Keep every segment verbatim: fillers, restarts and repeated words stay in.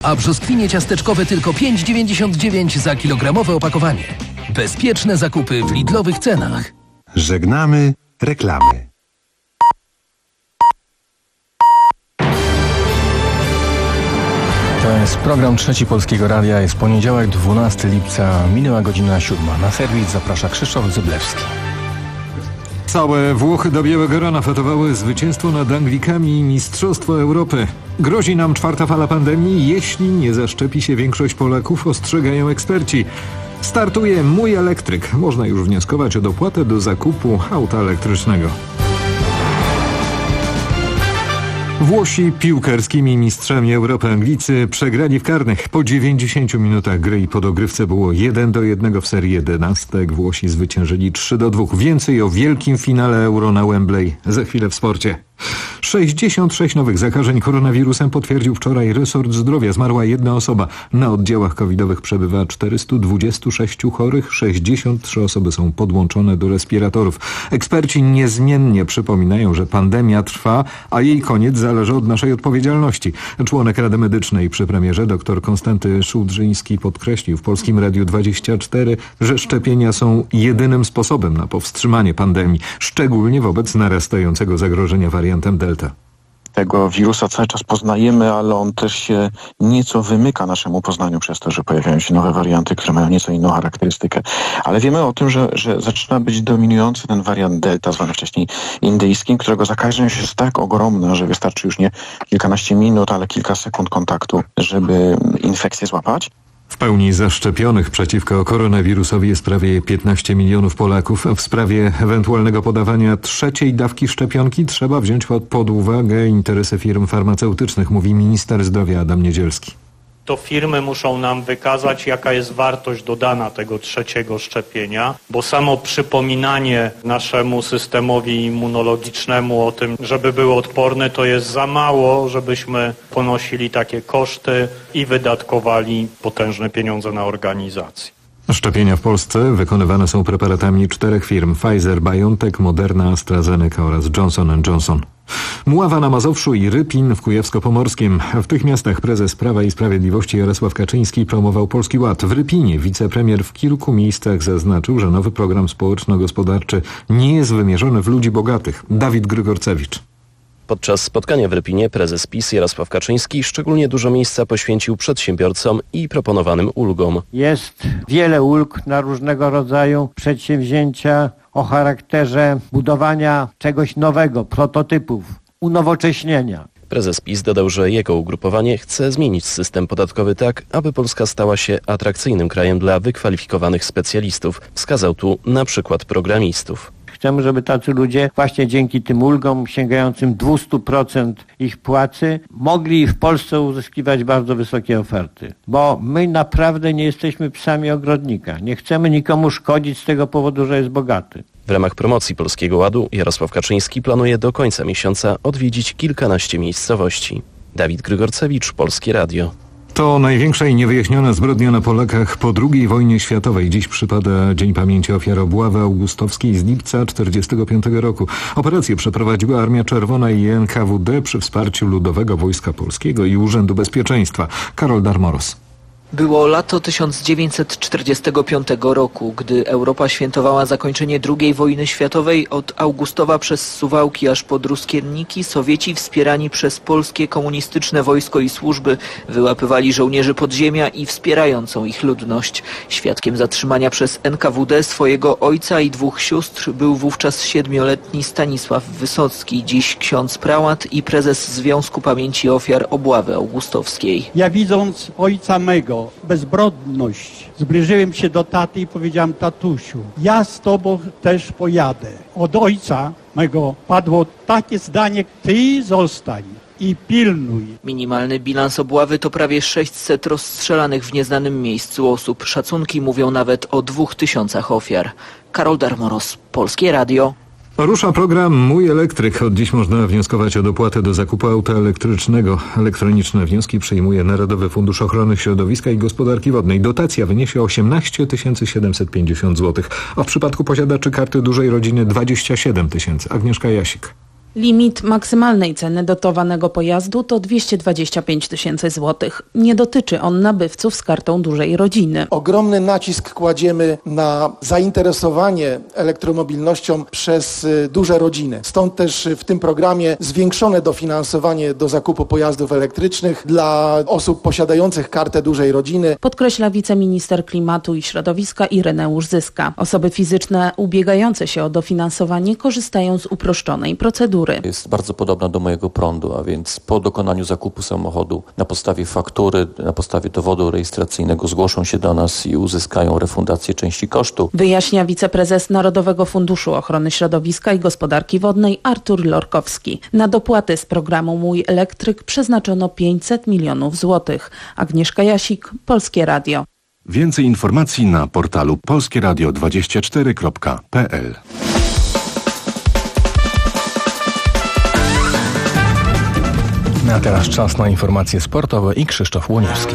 A brzoskwinie ciasteczkowe tylko pięć dziewięćdziesiąt dziewięć za kilogramowe opakowanie. Bezpieczne zakupy w Lidlowych cenach. Żegnamy reklamy. To jest program Trzeci Polskiego Radia. Jest poniedziałek, dwunastego lipca, minęła godzina siódma. Na serwis zaprasza Krzysztof Zyblewski. Całe Włochy do białego rana fetowały zwycięstwo nad Anglikami i Mistrzostwo Europy. Grozi nam czwarta fala pandemii, jeśli nie zaszczepi się większość Polaków, ostrzegają eksperci. Startuje Mój Elektryk. Można już wnioskować o dopłatę do zakupu auta elektrycznego. Włosi piłkarskimi mistrzami Europy Anglicy przegrali w karnych. Po dziewięćdziesięciu minutach gry i po dogrywce było jeden do jednego w serii jedenastek. Włosi zwyciężyli trzy do dwóch. Więcej o wielkim finale Euro na Wembley za chwilę w sporcie. sześćdziesiąt sześć nowych zakażeń koronawirusem potwierdził wczoraj resort zdrowia. Zmarła jedna osoba. Na oddziałach covidowych przebywa czterystu dwudziestu sześciu chorych. sześćdziesiąt trzy osoby są podłączone do respiratorów. Eksperci niezmiennie przypominają, że pandemia trwa, a jej koniec zależy od naszej odpowiedzialności. Członek Rady Medycznej przy premierze dr Konstanty Szudrzyński podkreślił w Polskim Radiu dwadzieścia cztery, że szczepienia są jedynym sposobem na powstrzymanie pandemii, szczególnie wobec narastającego zagrożenia wariantem Delta. Tego wirusa cały czas poznajemy, ale on też się nieco wymyka naszemu poznaniu przez to, że pojawiają się nowe warianty, które mają nieco inną charakterystykę. Ale wiemy o tym, że, że zaczyna być dominujący ten wariant Delta, zwany wcześniej indyjskim, którego zakaźność jest tak ogromna, że wystarczy już nie kilkanaście minut, ale kilka sekund kontaktu, żeby infekcję złapać. W pełni zaszczepionych przeciwko koronawirusowi jest prawie piętnaście milionów Polaków. W sprawie ewentualnego podawania trzeciej dawki szczepionki trzeba wziąć pod, pod uwagę interesy firm farmaceutycznych, mówi minister zdrowia Adam Niedzielski. To firmy muszą nam wykazać, jaka jest wartość dodana tego trzeciego szczepienia, bo samo przypominanie naszemu systemowi immunologicznemu o tym, żeby był odporny, to jest za mało, żebyśmy ponosili takie koszty i wydatkowali potężne pieniądze na organizację. Szczepienia w Polsce wykonywane są preparatami czterech firm: Pfizer, BioNTech, Moderna, AstraZeneca oraz Johnson and Johnson. Mława na Mazowszu i Rypin w Kujawsko-Pomorskim. W tych miastach prezes Prawa i Sprawiedliwości Jarosław Kaczyński promował Polski Ład. W Rypinie wicepremier w kilku miejscach zaznaczył, że nowy program społeczno-gospodarczy nie jest wymierzony w ludzi bogatych. Dawid Grygorcewicz. Podczas spotkania w Rypinie prezes PiS Jarosław Kaczyński szczególnie dużo miejsca poświęcił przedsiębiorcom i proponowanym ulgom. Jest wiele ulg na różnego rodzaju przedsięwzięcia o charakterze budowania czegoś nowego, prototypów, unowocześnienia. Prezes PiS dodał, że jego ugrupowanie chce zmienić system podatkowy tak, aby Polska stała się atrakcyjnym krajem dla wykwalifikowanych specjalistów. Wskazał tu na przykład programistów. Chcemy, żeby tacy ludzie właśnie dzięki tym ulgom sięgającym dwieście procent ich płacy mogli w Polsce uzyskiwać bardzo wysokie oferty. Bo my naprawdę nie jesteśmy psami ogrodnika. Nie chcemy nikomu szkodzić z tego powodu, że jest bogaty. W ramach promocji Polskiego Ładu Jarosław Kaczyński planuje do końca miesiąca odwiedzić kilkanaście miejscowości. Dawid Grygorcewicz, Polskie Radio. To największa i niewyjaśniona zbrodnia na Polakach po drugiej wojnie światowej. Dziś przypada Dzień Pamięci Ofiar Obławy Augustowskiej z lipca tysiąc dziewięćset czterdziestego piątego roku. Operację przeprowadziła Armia Czerwona i N K W D przy wsparciu Ludowego Wojska Polskiego i Urzędu Bezpieczeństwa. Karol Darmoros. Było lato tysiąc dziewięćset czterdziestego piątego roku, gdy Europa świętowała zakończenie drugiej wojny światowej. Od Augustowa przez Suwałki aż po Druskienniki Sowieci wspierani przez polskie komunistyczne wojsko i służby wyłapywali żołnierzy podziemia i wspierającą ich ludność. Świadkiem zatrzymania przez N K W D swojego ojca i dwóch sióstr był wówczas siedmioletni Stanisław Wysocki, dziś ksiądz prałat i prezes Związku Pamięci Ofiar Obławy Augustowskiej. Ja widząc ojca mego bezbrodność, zbliżyłem się do taty i powiedziałem: tatusiu, ja z tobą też pojadę. Od ojca mego padło takie zdanie: ty zostań i pilnuj. Minimalny bilans obławy to prawie sześćset rozstrzelanych w nieznanym miejscu osób. Szacunki mówią nawet o dwóch tysiącach ofiar. Karol Darmoros, Polskie Radio. Rusza program Mój Elektryk. Od dziś można wnioskować o dopłatę do zakupu auta elektrycznego. Elektroniczne wnioski przyjmuje Narodowy Fundusz Ochrony Środowiska i Gospodarki Wodnej. Dotacja wyniesie osiemnaście tysięcy siedemset pięćdziesiąt złotych, a w przypadku posiadaczy karty dużej rodziny dwadzieścia siedem tysięcy. Agnieszka Jasik. Limit maksymalnej ceny dotowanego pojazdu to dwieście dwadzieścia pięć tysięcy złotych. Nie dotyczy on nabywców z kartą dużej rodziny. Ogromny nacisk kładziemy na zainteresowanie elektromobilnością przez duże rodziny. Stąd też w tym programie zwiększone dofinansowanie do zakupu pojazdów elektrycznych dla osób posiadających kartę dużej rodziny. Podkreśla wiceminister klimatu i środowiska Ireneusz Zyska. Osoby fizyczne ubiegające się o dofinansowanie korzystają z uproszczonej procedury. Jest bardzo podobna do mojego prądu, a więc po dokonaniu zakupu samochodu na podstawie faktury, na podstawie dowodu rejestracyjnego zgłoszą się do nas i uzyskają refundację części kosztu. Wyjaśnia wiceprezes Narodowego Funduszu Ochrony Środowiska i Gospodarki Wodnej Artur Lorkowski. Na dopłaty z programu Mój Elektryk przeznaczono pięćset milionów złotych. Agnieszka Jasik, Polskie Radio. Więcej informacji na portalu polskie radio dwadzieścia cztery kropka p l. A teraz czas na informacje sportowe i Krzysztof Łoniewski.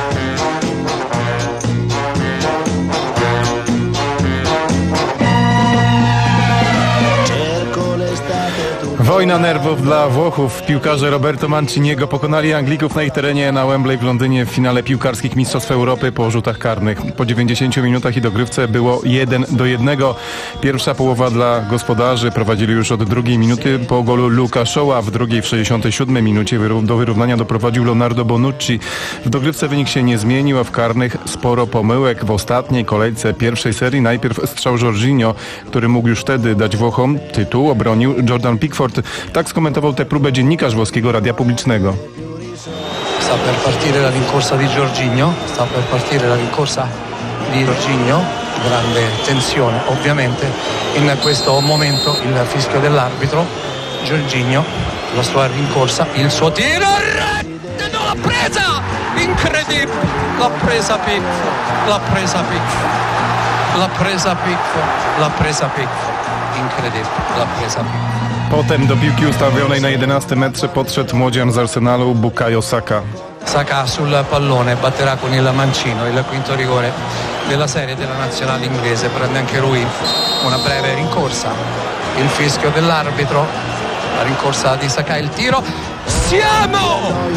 Wojna nerwów dla Włochów. Piłkarze Roberto Manciniego pokonali Anglików na ich terenie na Wembley w Londynie w finale piłkarskich Mistrzostw Europy po rzutach karnych. Po dziewięćdziesięciu minutach i dogrywce było jeden do jednego. Pierwsza połowa dla gospodarzy prowadzili już od drugiej minuty po golu Luka Shaw'a. W drugiej w sześćdziesiątej siódmej minucie do wyrównania doprowadził Leonardo Bonucci. W dogrywce wynik się nie zmienił, a w karnych sporo pomyłek. W ostatniej kolejce pierwszej serii najpierw strzał Jorginho, który mógł już wtedy dać Włochom tytuł, obronił Jordan Pickford. Tak skomentował tę próbę dziennikarz włoskiego radia publicznego. Sta per partire la rincorsa di Jorginho, sta per partire la rincorsa di Jorginho, grande tensione ovviamente in questo momento, il fischio dell'arbitro, Jorginho, la sua rincorsa, il suo tiro, rete, no, l'ha presa, incredibile, l'ha presa Pickford, l'ha presa Pickford, l'ha presa Pickford, l'ha presa Pickford, incredibile, l'ha presa Pickford. Potem do piłki ustawionej na jedenastym metrze podszedł młodzian z Arsenalu Bukayo Saka. Saka sul pallone batterà con il mancino il quinto rigore della serie della nazionale inglese, prende anche lui una breve rincorsa, il fischio dell'arbitro, la rincorsa di Saka, il tiro, siamo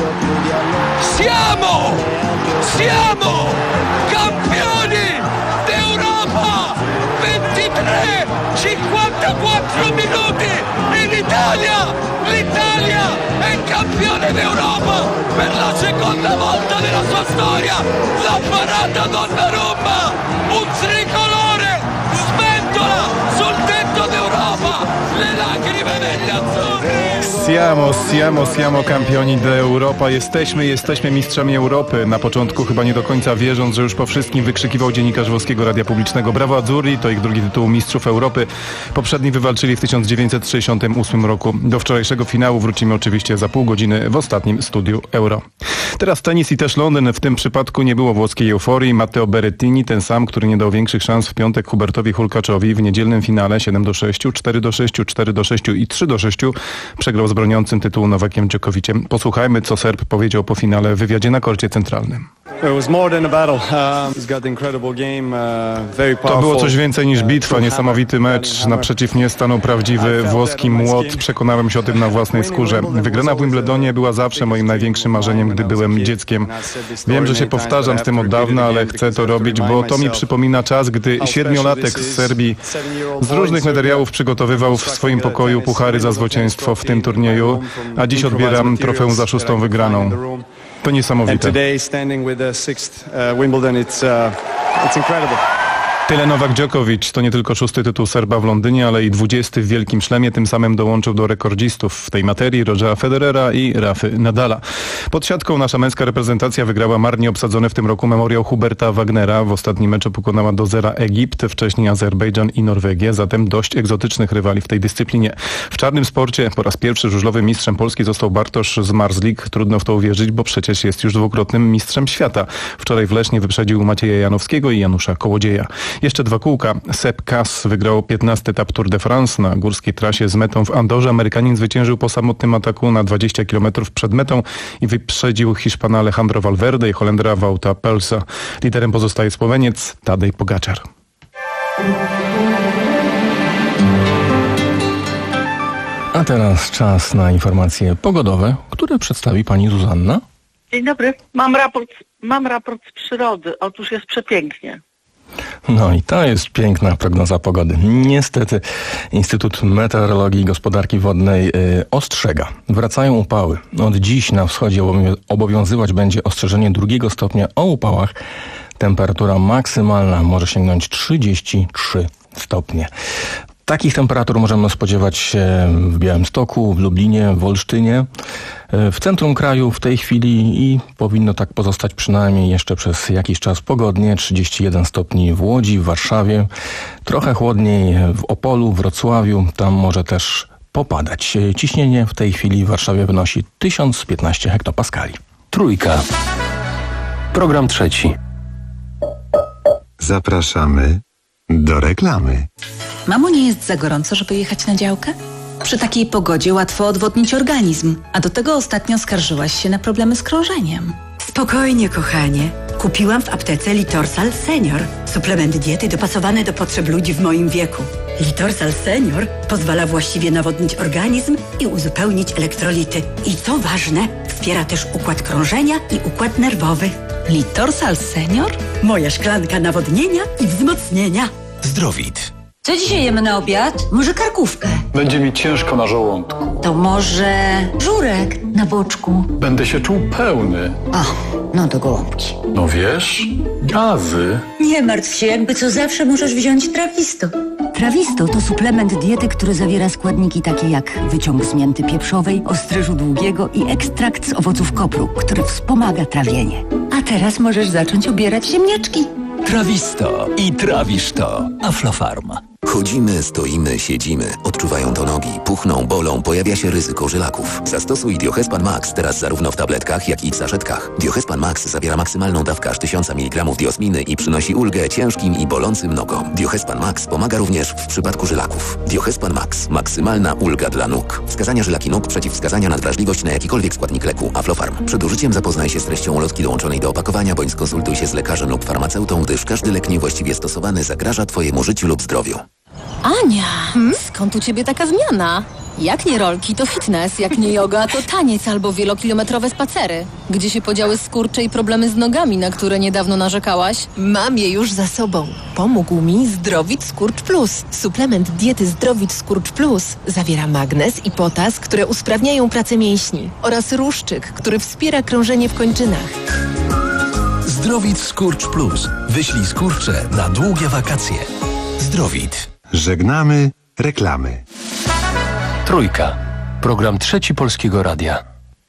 siamo siamo campioni d'Europa, ventitré cinquantaquattro minuti in Italia, l'Italia è campione d'Europa per la seconda volta nella sua storia, la parata Donnarumma, un tricolore sventola sul tetto d'Europa, le lacrime degli azzurri. Siamo, siamo, siamo campioni d'Europa. Jesteśmy, jesteśmy mistrzami Europy. Na początku chyba nie do końca wierząc, że już po wszystkim wykrzykiwał dziennikarz włoskiego radia publicznego. Brawo Azzurri, to ich drugi tytuł mistrzów Europy. Poprzedni wywalczyli w tysiąc dziewięćset sześćdziesiątym ósmym roku. Do wczorajszego finału wrócimy oczywiście za pół godziny w ostatnim studiu Euro. Teraz tenis i też Londyn. W tym przypadku nie było włoskiej euforii. Matteo Berrettini, ten sam, który nie dał większych szans w piątek Hubertowi Hurkaczowi w niedzielnym finale siedem do sześciu, cztery do sześciu, cztery do sześciu i trzy do sześciu przegrał z broniącym tytułu Nowakiem Dżokowiciem. Posłuchajmy, co Serb powiedział po finale w wywiadzie na korcie centralnym. To było coś więcej niż bitwa, niesamowity mecz. Naprzeciw mnie stanął prawdziwy włoski młot. Przekonałem się o tym na własnej skórze. Wygrana w Wimbledonie była zawsze moim największym marzeniem, gdy byłem dzieckiem. Wiem, że się powtarzam z tym od dawna, ale chcę to robić, bo to mi przypomina czas, gdy siedmiolatek z Serbii z różnych materiałów przygotowywał w swoim pokoju puchary za zwycięstwo w tym turnieju, a dziś odbieram trofeum za szóstą wygraną. To niesamowite. Tyle Nowak Dżokowicz. To nie tylko szósty tytuł Serba w Londynie, ale i dwudziesty w Wielkim Szlemie. Tym samym dołączył do rekordzistów w tej materii Rogera Federera i Rafy Nadala. Pod siatką nasza męska reprezentacja wygrała marnie obsadzony w tym roku memoriał Huberta Wagnera. W ostatnim meczu pokonała do zera Egipt, wcześniej Azerbejdżan i Norwegię. Zatem dość egzotycznych rywali w tej dyscyplinie. W czarnym sporcie po raz pierwszy żużlowym mistrzem Polski został Bartosz z Marzlik. Trudno w to uwierzyć, bo przecież jest już dwukrotnym mistrzem świata. Wczoraj w Lesznie wyprzedził Macieja Janowskiego i Janusza Kołodzieja. Jeszcze dwa kółka. Sepp Kuss wygrał piętnasty etap Tour de France na górskiej trasie z metą w Andorze. Amerykanin zwyciężył po samotnym ataku na dwadzieścia kilometrów przed metą i wyprzedził Hiszpana Alejandro Valverde i Holendra Wouta Pelsa. Liderem pozostaje Słoweniec Tadej Pogačar. A teraz czas na informacje pogodowe, które przedstawi pani Zuzanna. Dzień dobry. Mam raport, mam raport z przyrody. Otóż jest przepięknie. No i to jest piękna prognoza pogody. Niestety Instytut Meteorologii i Gospodarki Wodnej yy, ostrzega. Wracają upały. Od dziś na wschodzie obowiązywać będzie ostrzeżenie drugiego stopnia o upałach. Temperatura maksymalna może sięgnąć trzydzieści trzy stopnie. Takich temperatur możemy spodziewać się w Białymstoku, w Lublinie, w Olsztynie, w centrum kraju w tej chwili i powinno tak pozostać przynajmniej jeszcze przez jakiś czas pogodnie. trzydzieści jeden stopni w Łodzi, w Warszawie, trochę chłodniej w Opolu, w Wrocławiu, tam może też popadać. Ciśnienie w tej chwili w Warszawie wynosi tysiąc piętnaście hektopaskali. Trójka. Program trzeci. Zapraszamy do reklamy. Mamo, nie jest za gorąco, żeby jechać na działkę? Przy takiej pogodzie łatwo odwodnić organizm, a do tego ostatnio skarżyłaś się na problemy z krążeniem. Spokojnie, kochanie. Kupiłam w aptece Litorsal Senior. Suplement diety dopasowany do potrzeb ludzi w moim wieku. Litorsal Senior pozwala właściwie nawodnić organizm i uzupełnić elektrolity. I co ważne, wspiera też układ krążenia i układ nerwowy. Litorsal Senior? Moja szklanka nawodnienia i wzmocnienia. Zdrowit. Co dzisiaj jemy na obiad? Może karkówkę? Będzie mi ciężko na żołądku. To może żurek na boczku? Będę się czuł pełny. O, no to gołąbki. No wiesz, gazy. Nie martw się, jakby co zawsze możesz wziąć Trawisto. Trawisto to suplement diety, który zawiera składniki takie jak wyciąg z mięty pieprzowej, ostryżu długiego i ekstrakt z owoców kopru, który wspomaga trawienie. A teraz możesz zacząć ubierać ziemniaczki. Trawisto i trawisz to. Aflofarm. Chodzimy, stoimy, siedzimy. Odczuwają to nogi, puchną, bolą, pojawia się ryzyko żylaków. Zastosuj Diohespan Max teraz zarówno w tabletkach, jak i w saszetkach. Diohespan Max zawiera maksymalną dawkę aż tysiąc miligramów diosminy i przynosi ulgę ciężkim i bolącym nogom. Diohespan Max pomaga również w przypadku żylaków. Diohespan Max. Maksymalna ulga dla nóg. Wskazania żylaki nóg, przeciwwskazania na wrażliwość na jakikolwiek składnik leku. Aflofarm. Przed użyciem zapoznaj się z treścią ulotki dołączonej do opakowania, bądź skonsultuj się z lekarzem lub farmaceutą, gdyż każdy lek niewłaściwie stosowany zagraża Twojemu życiu lub zdrowiu. Ania, hmm? Skąd u ciebie taka zmiana? Jak nie rolki, to fitness, jak nie yoga, to taniec albo wielokilometrowe spacery. Gdzie się podziały skurcze i problemy z nogami, na które niedawno narzekałaś? Mam je już za sobą. Pomógł mi Zdrowit Skurcz Plus. Suplement diety Zdrowit Skurcz Plus zawiera magnez i potas, które usprawniają pracę mięśni, oraz ruszczyk, który wspiera krążenie w kończynach. Zdrowit Skurcz Plus. Wyślij skurcze na długie wakacje. Zdrowit. Żegnamy reklamy. Trójka. Program trzeci Polskiego Radia.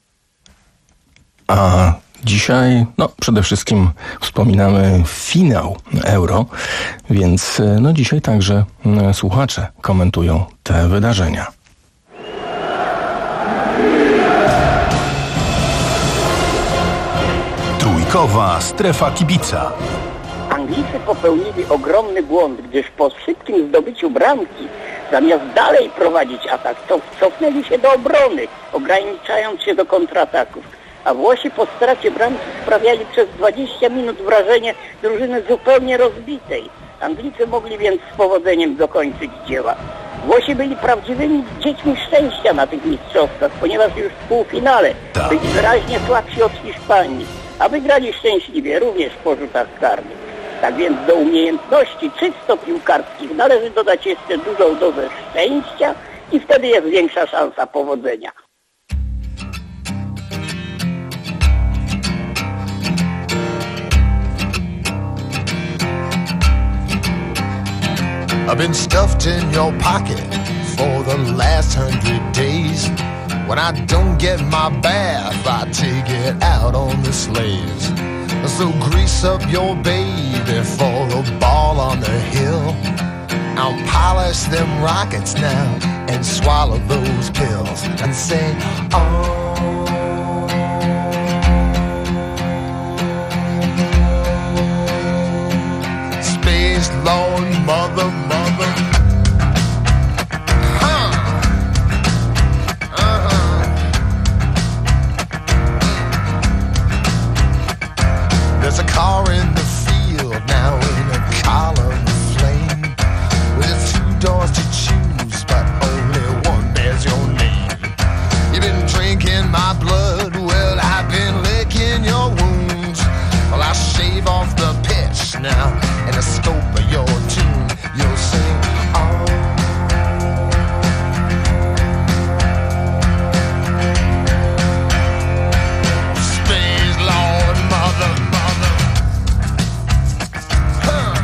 A dzisiaj, no przede wszystkim wspominamy finał Euro, więc no dzisiaj także słuchacze komentują te wydarzenia. Trójkowa strefa kibica. Anglicy popełnili ogromny błąd, gdyż po szybkim zdobyciu bramki, zamiast dalej prowadzić atak, to cofnęli się do obrony, ograniczając się do kontrataków. A Włosi po stracie bramki sprawiali przez dwadzieścia minut wrażenie drużyny zupełnie rozbitej. Anglicy mogli więc z powodzeniem dokończyć dzieła. Włosi byli prawdziwymi dziećmi szczęścia na tych mistrzostwach, ponieważ już w półfinale byli wyraźnie słabsi od Hiszpanii, a wygrali szczęśliwie również po rzutach karnych. Tak więc do umiejętności czysto piłkarskich należy dodać jeszcze dużą dozę szczęścia i wtedy jest większa szansa powodzenia. I've been stuffed in your pocket for the last hundred days. When I don't get my bath, I take it out on the slaves. So grease up your baby for the ball on the hill. I'll polish them rockets now and swallow those pills and say, oh. Space Lord, mother, mother. Huh. Uh-huh. There's a car in the field now in a column of flame with two doors to choose, but only one bears your name. now. In the scope of your tune, you'll sing, oh. Space Lord, mother, mother. Huh.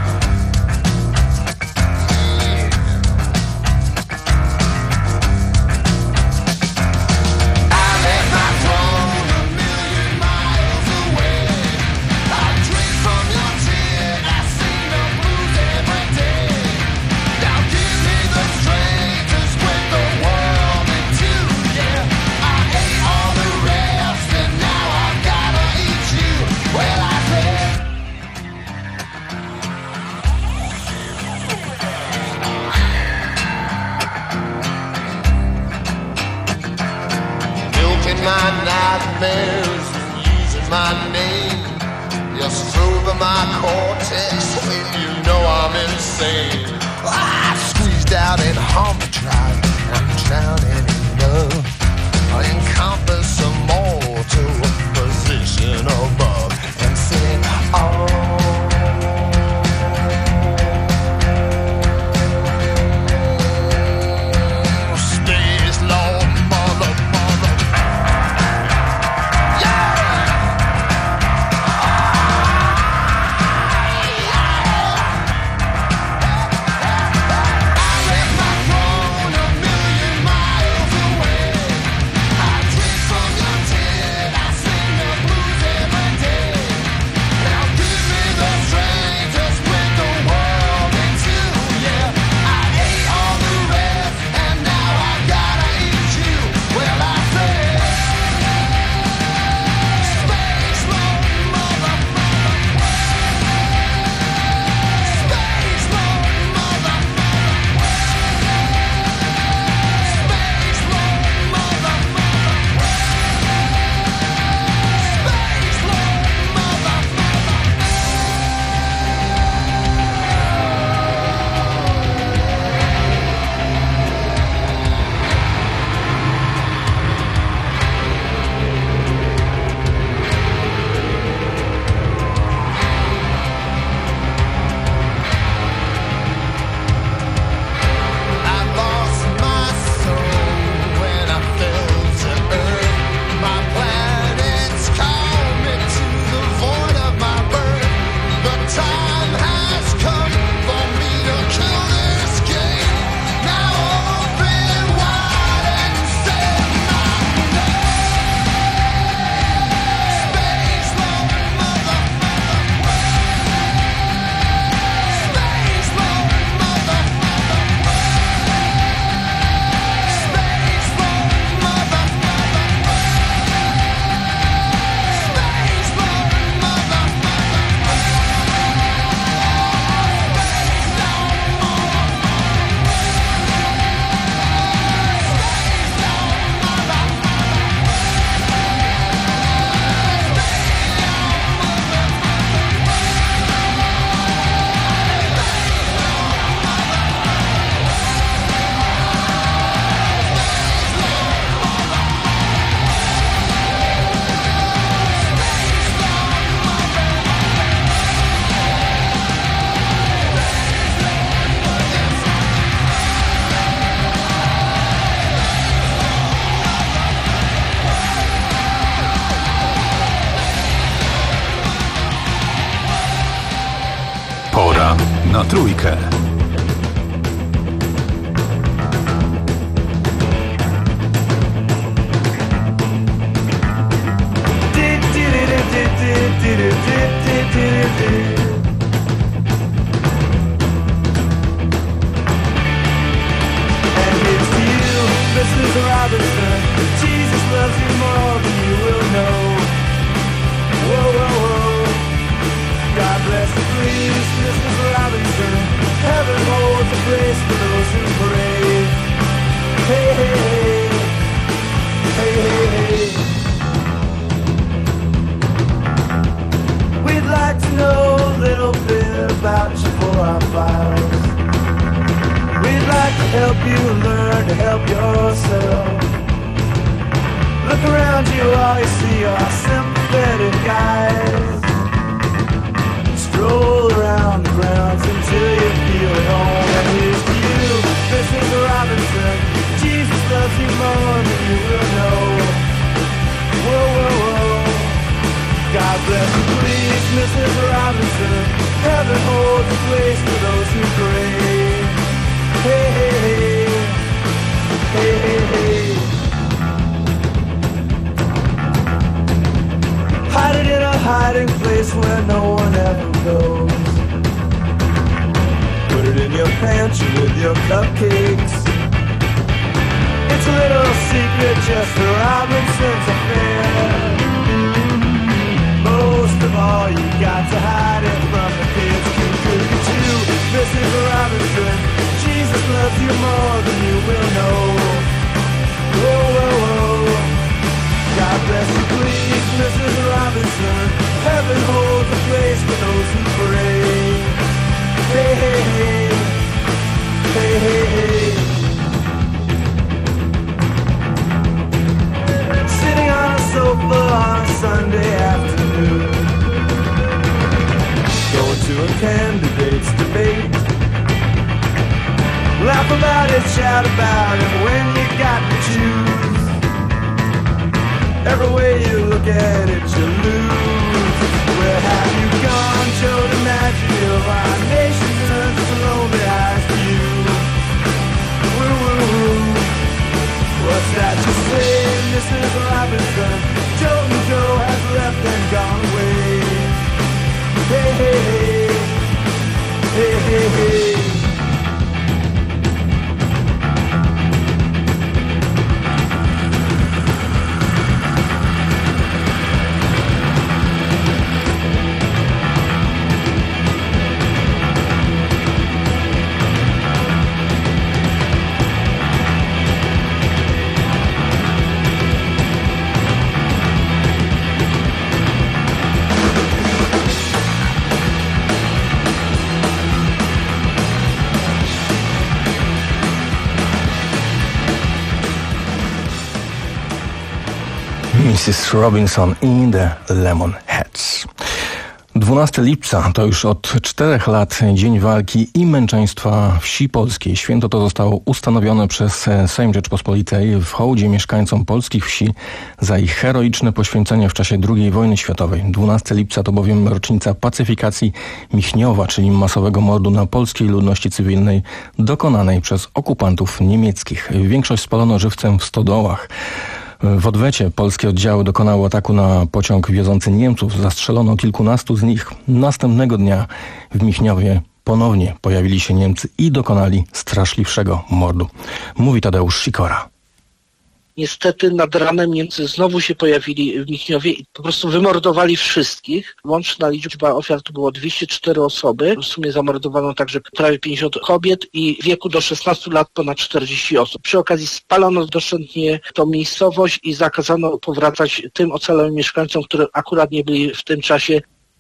My nightmares, using my name, you're stroking my cortex when you know I'm insane. I squeezed out in overdrive, I'm drowning in love. I encompass a mortal position above and sing, oh. Na trójkę. Stroll around please, Missus Robinson. Heaven holds a place for those who pray. Hey, hey, hey. Hey, hey, hey. Hide it in a hiding place where no one ever goes. Put it in your pantry with your cupcakes. It's a little secret, just for Robinson's affair. Most of all, you got to hide it from the kids. Look at you, Missus Robinson. Jesus loves you more than you will know. Whoa, whoa, whoa. God bless you, please, Missus Robinson. Heaven holds a place for those who pray. Hey, hey, hey. Hey, hey, hey. Sitting on a sofa on a Sunday afternoon, going to a candidate's debate. Laugh about it, shout about it when you got to choose. Every way you look at it, you lose. Where have you gone, Joe DiMaggio? Our nation turns its lonely eyes to you. Woo, woo, woo. What's that you say, Missus Robinson? Joe and Joe has left and gone away. Hey, hey, hey. Hey, hey, hey. missus Robinson i The Lemonheads. dwunastego lipca to już od czterech lat Dzień Walki i Męczeństwa Wsi Polskiej. Święto to zostało ustanowione przez Sejm Rzeczpospolitej w hołdzie mieszkańcom polskich wsi za ich heroiczne poświęcenie w czasie drugiej wojny światowej. dwunastego lipca to bowiem rocznica pacyfikacji Michniowa, czyli masowego mordu na polskiej ludności cywilnej dokonanej przez okupantów niemieckich. Większość spalono żywcem w stodołach. W odwecie polskie oddziały dokonały ataku na pociąg wiozący Niemców. Zastrzelono kilkunastu z nich. Następnego dnia w Michniowie ponownie pojawili się Niemcy i dokonali straszliwszego mordu. Mówi Tadeusz Sikora. Niestety nad ranem Niemcy znowu się pojawili w Michniowie i po prostu wymordowali wszystkich. Łączna liczba ofiar to było dwieście cztery osoby. W sumie zamordowano także prawie pięćdziesiąt kobiet i w wieku do szesnastu lat ponad czterdzieści osób. Przy okazji spalono doszczętnie tą miejscowość i zakazano powracać tym ocalałym mieszkańcom, którzy akurat nie byli w tym czasie.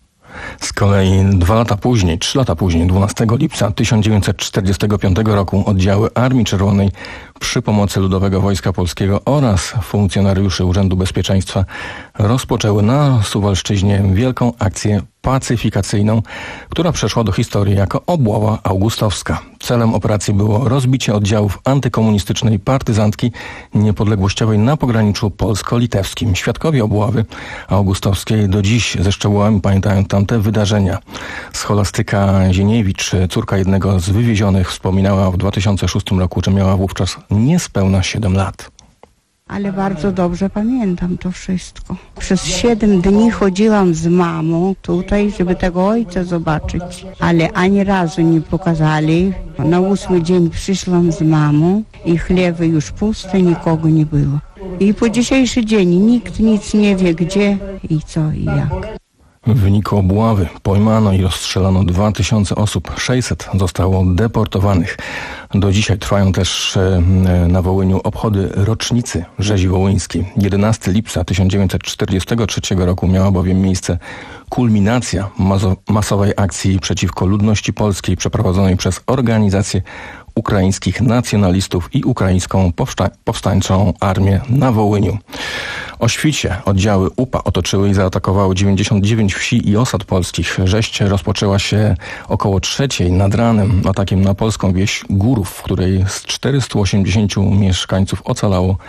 Z kolei dwa lata później, trzy lata później, dwunastego lipca tysiąc dziewięćset czterdziestego piątego roku oddziały Armii Czerwonej przy pomocy Ludowego Wojska Polskiego oraz funkcjonariuszy Urzędu Bezpieczeństwa rozpoczęły na Suwalszczyźnie wielką akcję pacyfikacyjną, która przeszła do historii jako obława augustowska. Celem operacji było rozbicie oddziałów antykomunistycznej partyzantki niepodległościowej na pograniczu polsko-litewskim. Świadkowie obławy augustowskiej do dziś ze szczegółami pamiętają tamte wydarzenia. Scholastyka Zieniewicz, córka jednego z wywiezionych, wspominała w dwa tysiące szóstym roku, że miała wówczas niespełna siedem lat. Ale bardzo dobrze pamiętam to wszystko. Przez siedem dni chodziłam z mamą tutaj, żeby tego ojca zobaczyć, ale ani razu nie pokazali. Na ósmy dzień przyszłam z mamą i chlewy już puste, nikogo nie było. I po dzisiejszy dzień nikt nic nie wie gdzie i co i jak. W wyniku obławy pojmano i rozstrzelano dwa tysiące osób, sześćset zostało deportowanych. Do dzisiaj trwają też na Wołyniu obchody rocznicy rzezi wołyńskiej. jedenastego lipca tysiąc dziewięćset czterdziestego trzeciego roku miała bowiem miejsce kulminacja maso- masowej akcji przeciwko ludności polskiej przeprowadzonej przez organizację ukraińskich nacjonalistów i ukraińską powsta- powstańczą armię na Wołyniu. O świcie oddziały U P A otoczyły i zaatakowały dziewięćdziesiąt dziewięć wsi i osad polskich. Rzeź rozpoczęła się około trzeciej nad ranem atakiem na polską wieś Górów, w której z czterystu osiemdziesięciu mieszkańców ocalało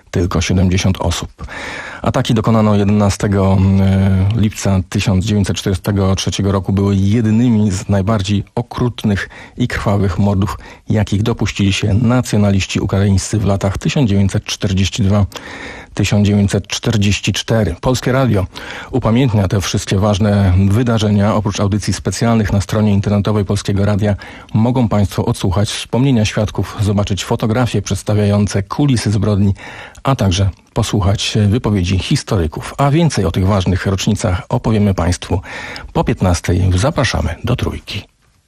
tylko siedemdziesiąt osób. Ataki dokonano jedenastego lipca tysiąc dziewięćset czterdziestego trzeciego roku były jedynymi z najbardziej okrutnych i krwawych mordów, jakich dopuścili się nacjonaliści ukraińscy w latach tysiąc dziewięćset czterdziesty drugi do tysiąc dziewięćset czterdziestego czwartego. Polskie Radio upamiętnia te wszystkie ważne wydarzenia. Oprócz audycji specjalnych na stronie internetowej Polskiego Radia mogą Państwo odsłuchać wspomnienia świadków, zobaczyć fotografie przedstawiające kulisy zbrodni, a także posłuchać wypowiedzi historyków. A więcej o tych ważnych rocznicach opowiemy Państwu po piętnastej. Zapraszamy do Trójki.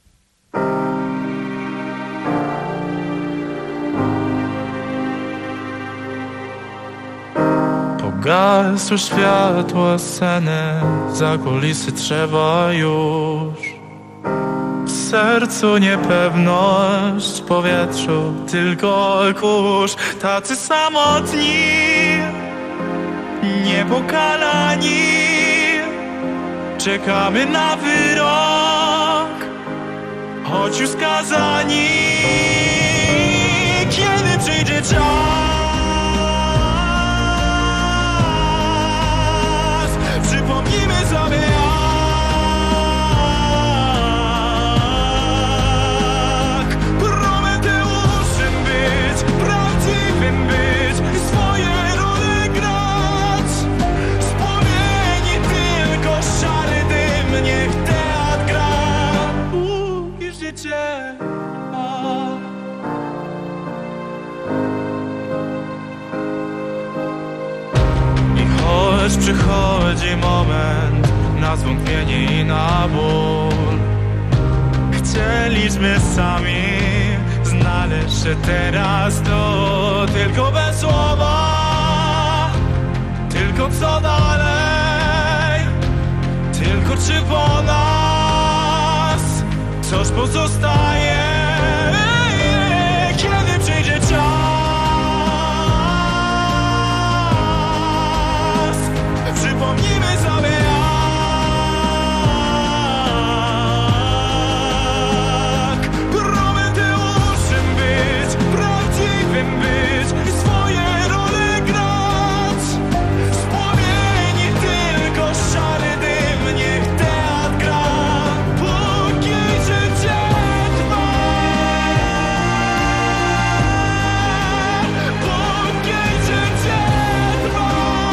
Gasły światła sceny, za kulisy trzeba już. W sercu niepewność, w powietrzu tylko kurz. Tacy samotni, niepokalani, czekamy na wyrok, choć już skazani. Kiedy przyjdzie czas, przypomnijmy sobie, jak Prometeuszem być, prawdziwym być i swoje role grać. Z płomieni tylko szary dym, niech teatr gra. Póki życie ma. Choć przychodzi moment na zwątpienie i na ból, chcieliśmy sami znaleźć się teraz to, tylko bez słowa, tylko co dalej, tylko czy po nas coś pozostaje. Kiedy przyjdzie czas, przypomnijmy sobie, jak Prometeuszem być, prawdziwym być i swoje role grać. Z płomieni tylko szary dym, niech teatr gra. Póki życie trwa, póki życie trwa.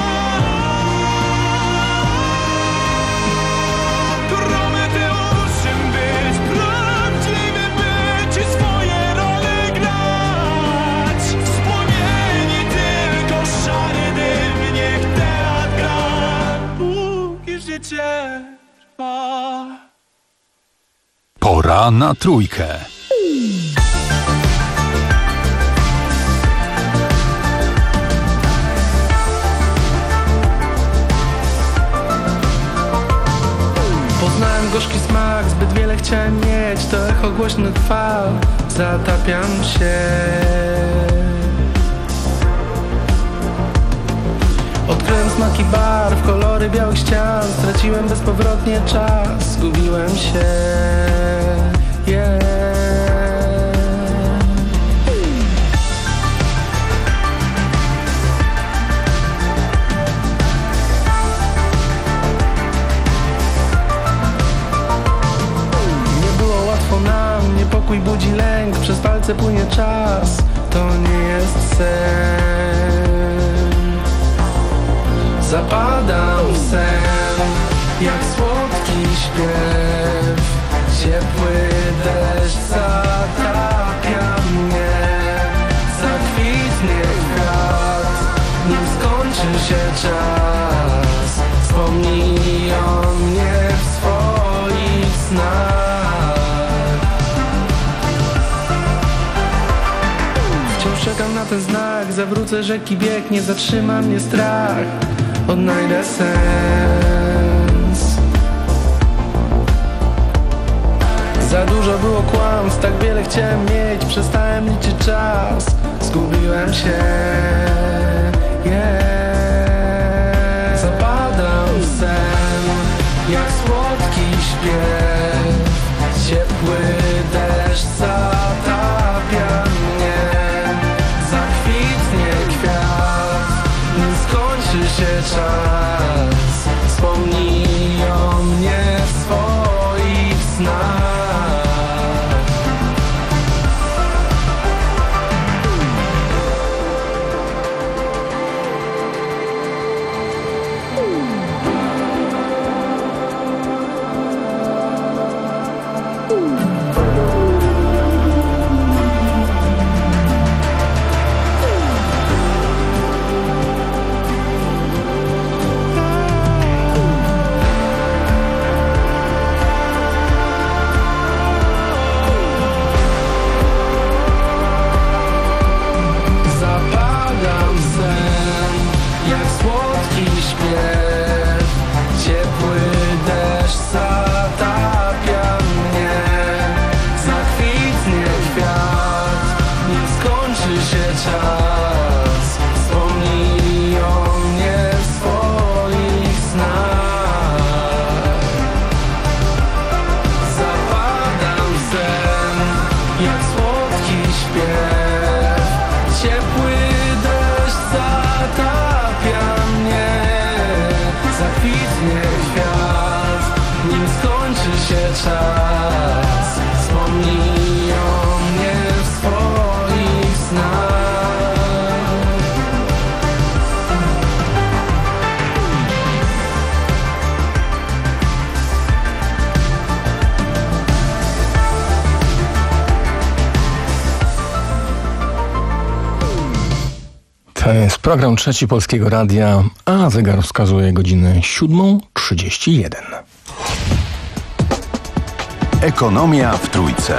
Prometeuszem być, prawdziwym być i swoje role grać. Z płomieni tylko szary dym, niech teatr gra. Póki życie trwa. Pora na Trójkę. Poznałem gorzki smak, zbyt wiele chciałem mieć. To echo głośnych fal, zatapiam się. Odkryłem smaki barw, kolory białych ścian. Straciłem bezpowrotnie czas, zgubiłem się. Yeah. Niepokój budzi lęk, przez palce płynie czas. To nie jest sen. Zapadam w sen, jak słodki śpiew. Ciepły deszcz zatapia mnie. Zakwitnie kwiat, nim skończy się czas. Wspomnij o mnie w swoich snach. Czekam na ten znak, zawrócę rzeki bieg, nie zatrzyma mnie strach. Odnajdę sens. Za dużo było kłamstw, tak wiele chciałem mieć. Przestałem liczyć czas, zgubiłem się. Yeah. Zapadam w sen, jak słodki śpiew. Ciepły deszcz zatapia mnie. Zakwitnie kwiat, się czas, wspomnij o mnie w swoich snach. To jest program Trzeci Polskiego Radia, a zegar wskazuje godzinę siódmą trzydzieści jeden. Ekonomia w Trójce.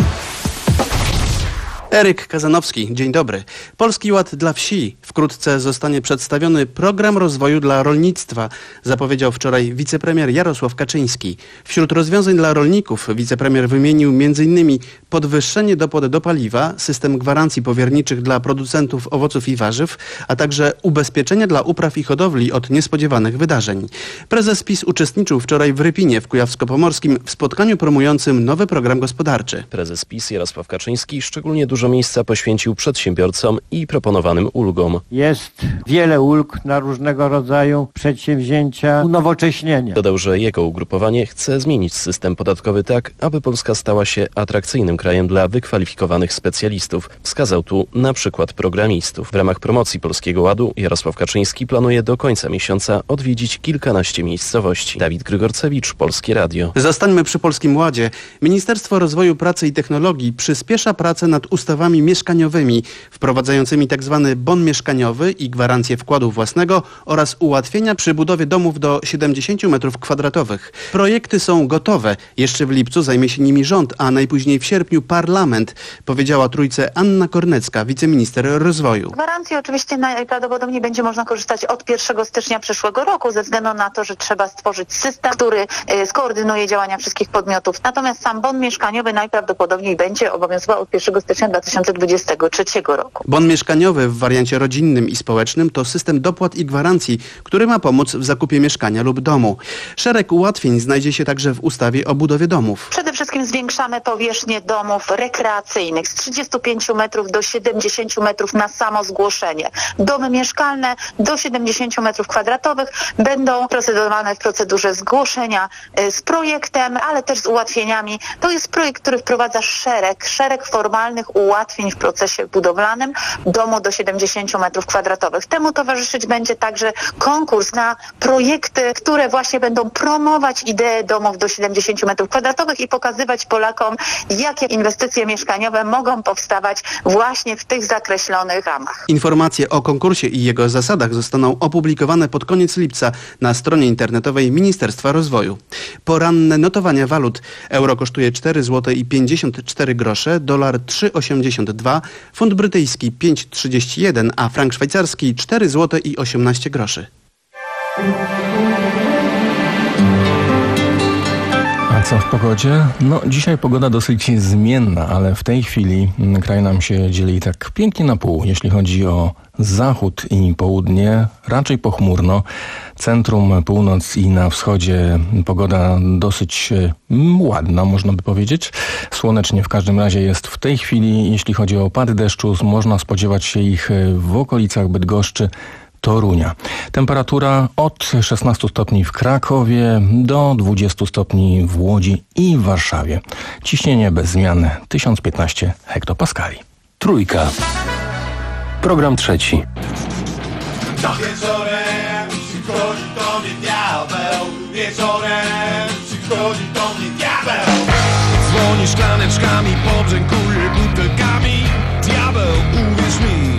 Eryk Kazanowski, dzień dobry. Polski Ład dla wsi. Wkrótce zostanie przedstawiony program rozwoju dla rolnictwa, zapowiedział wczoraj wicepremier Jarosław Kaczyński. Wśród rozwiązań dla rolników wicepremier wymienił między innymi podwyższenie dopłat do paliwa, system gwarancji powierniczych dla producentów owoców i warzyw, a także ubezpieczenia dla upraw i hodowli od niespodziewanych wydarzeń. Prezes PiS uczestniczył wczoraj w Rypinie w Kujawsko-Pomorskim w spotkaniu promującym nowy program gospodarczy. Prezes PiS Jarosław Kaczyński szczególnie dużo miejsca poświęcił przedsiębiorcom i proponowanym ulgom. Jest wiele ulg na różnego rodzaju przedsięwzięcia, unowocześnienia. Dodał, że jego ugrupowanie chce zmienić system podatkowy tak, aby Polska stała się atrakcyjnym krajem dla wykwalifikowanych specjalistów. Wskazał tu na przykład programistów. W ramach promocji Polskiego Ładu Jarosław Kaczyński planuje do końca miesiąca odwiedzić kilkanaście miejscowości. Dawid Grygorcewicz, Polskie Radio. Zostańmy przy Polskim Ładzie. Ministerstwo Rozwoju Pracy i Technologii przyspiesza pracę nad ustawami mieszkaniowymi, wprowadzającymi tzw. bon mieszkaniowy i gwarancję wkładu własnego oraz ułatwienia przy budowie domów do siedemdziesięciu metrów kwadratowych. Projekty są gotowe. Jeszcze w lipcu zajmie się nimi rząd, a najpóźniej w sierpniu parlament, powiedziała Trójce Anna Kornecka, wiceminister rozwoju. Gwarancji oczywiście najprawdopodobniej będzie można korzystać od pierwszego stycznia przyszłego roku, ze względu na to, że trzeba stworzyć system, który skoordynuje działania wszystkich podmiotów. Natomiast sam bon mieszkaniowy najprawdopodobniej będzie obowiązywał od pierwszego stycznia dwa tysiące dwudziestego trzeciego roku. Bon mieszkaniowy w wariancie rodzinnym i społecznym to system dopłat i gwarancji, który ma pomóc w zakupie mieszkania lub domu. Szereg ułatwień znajdzie się także w ustawie o budowie domów. Przede wszystkim zwiększamy powierzchnię domów rekreacyjnych z trzydziestu pięciu metrów do siedemdziesięciu metrów na samo zgłoszenie. Domy mieszkalne do siedemdziesięciu metrów kwadratowych będą procedowane w procedurze zgłoszenia z projektem, ale też z ułatwieniami. To jest projekt, który wprowadza szereg, szereg formalnych ułatwień w procesie budowlanym domu do siedemdziesięciu metrów kwadratowych. Temu towarzyszyć będzie także konkurs na projekty, które właśnie będą promować ideę domów do siedemdziesięciu metrów kwadratowych i pokazywać Polakom, jakie inwestycje mieszkaniowe mogą powstawać właśnie w tych zakreślonych ramach. Informacje o konkursie i jego zasadach zostaną opublikowane pod koniec lipca na stronie internetowej Ministerstwa Rozwoju. Poranne notowania walut. Euro kosztuje cztery złote i pięćdziesiąt cztery grosze, dolar trzy osiemdziesiąt dwa, funt brytyjski pięć trzydzieści jeden, a frank szwajcarski cztery złote i osiemnaście groszy. A co w pogodzie? No dzisiaj pogoda dosyć zmienna, ale w tej chwili kraj nam się dzieli tak pięknie na pół, jeśli chodzi o zachód i południe, raczej pochmurno. Centrum, północ i na wschodzie pogoda dosyć ładna, można by powiedzieć. Słonecznie w każdym razie jest w tej chwili, jeśli chodzi o opady deszczu, można spodziewać się ich w okolicach Bydgoszczy, Torunia. Temperatura od szesnastu stopni w Krakowie do dwudziestu stopni w Łodzi i w Warszawie. Ciśnienie bez zmian tysiąc piętnaście hektopaskali. Trójka. Program trzeci. Wieczorem przychodzi do mnie diabeł, wieczorem przychodzi do mnie diabeł. Dzwoni szklaneczkami, pobrzękuje butelkami, diabeł, uwierz mi.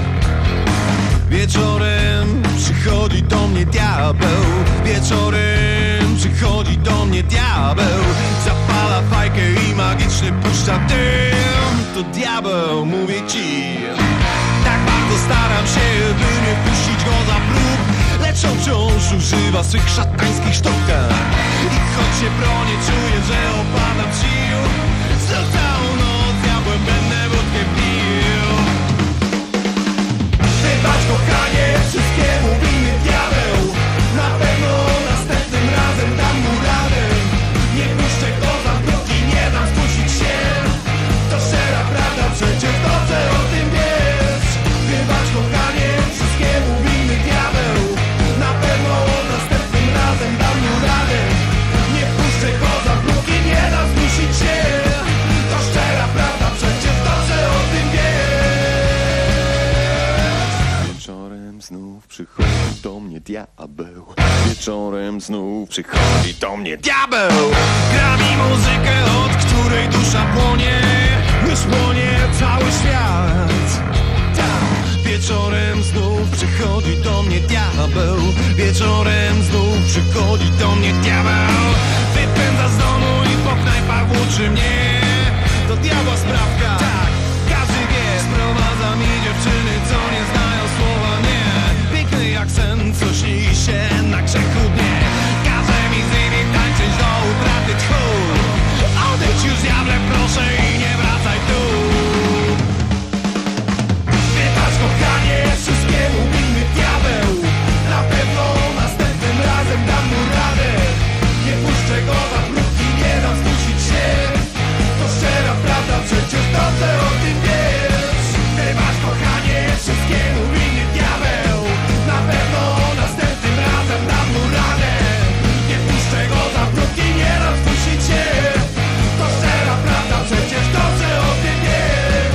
Wieczorem przychodzi do mnie diabeł, wieczorem przychodzi do mnie diabeł. Zapala fajkę i magicznie puszcza dym, to diabeł, mówię ci. Tak bardzo staram się, by nie puścić go za próg, lecz on wciąż używa swych szatańskich sztuk. I choć się bronię, czuję, że opadam ci. Za całą noc diabłem będę wódkę pił. Wybacz kochanie, wszystkiemu winny diabeł. Na pewno następnym razem dam mu radę. Nie puszczę go za próg i nie dam spuścić się. To szczera prawda, przecież dobrze o tym wiesz. Wybacz kochanie, wszystkiemu winny diabeł. Na pewno następnym razem dam mu radę. Nie puszczę go za próg Wieczorem znów przychodzi do mnie diabeł. Gra mi muzykę, od której dusza płonie. Już płonie cały świat. Tak. Wieczorem znów przychodzi do mnie diabeł. Wieczorem znów przychodzi do mnie diabeł. Wypędza z domu i po knajpach włóczy mnie. Do diabła sprawka. Tak, każdy wie. Sprowadza mi dziewczyny, co nie znają słowa nie. Piękny jak sen, co śni się na grzechu dnie. Każe mi z nimi tańczyć do utraty tchu. Odejdź już diable, proszę, i nie wracaj tu. Wybacz kochanie, wszystkiemu winny diabeł. Na pewno następnym razem dam mu radę. Nie puszczę go za próbki, nie dam zmusić się. To szczera prawda, przecież dobrze o tym wiesz. Wybacz kochanie, wszystkiemu winny diabeł. Na pewno następnym razem dam mu radę. Nie puszczę go za próbki, nie dam zmusić się. To szczera prawda, przecież dobrze o tym wiesz.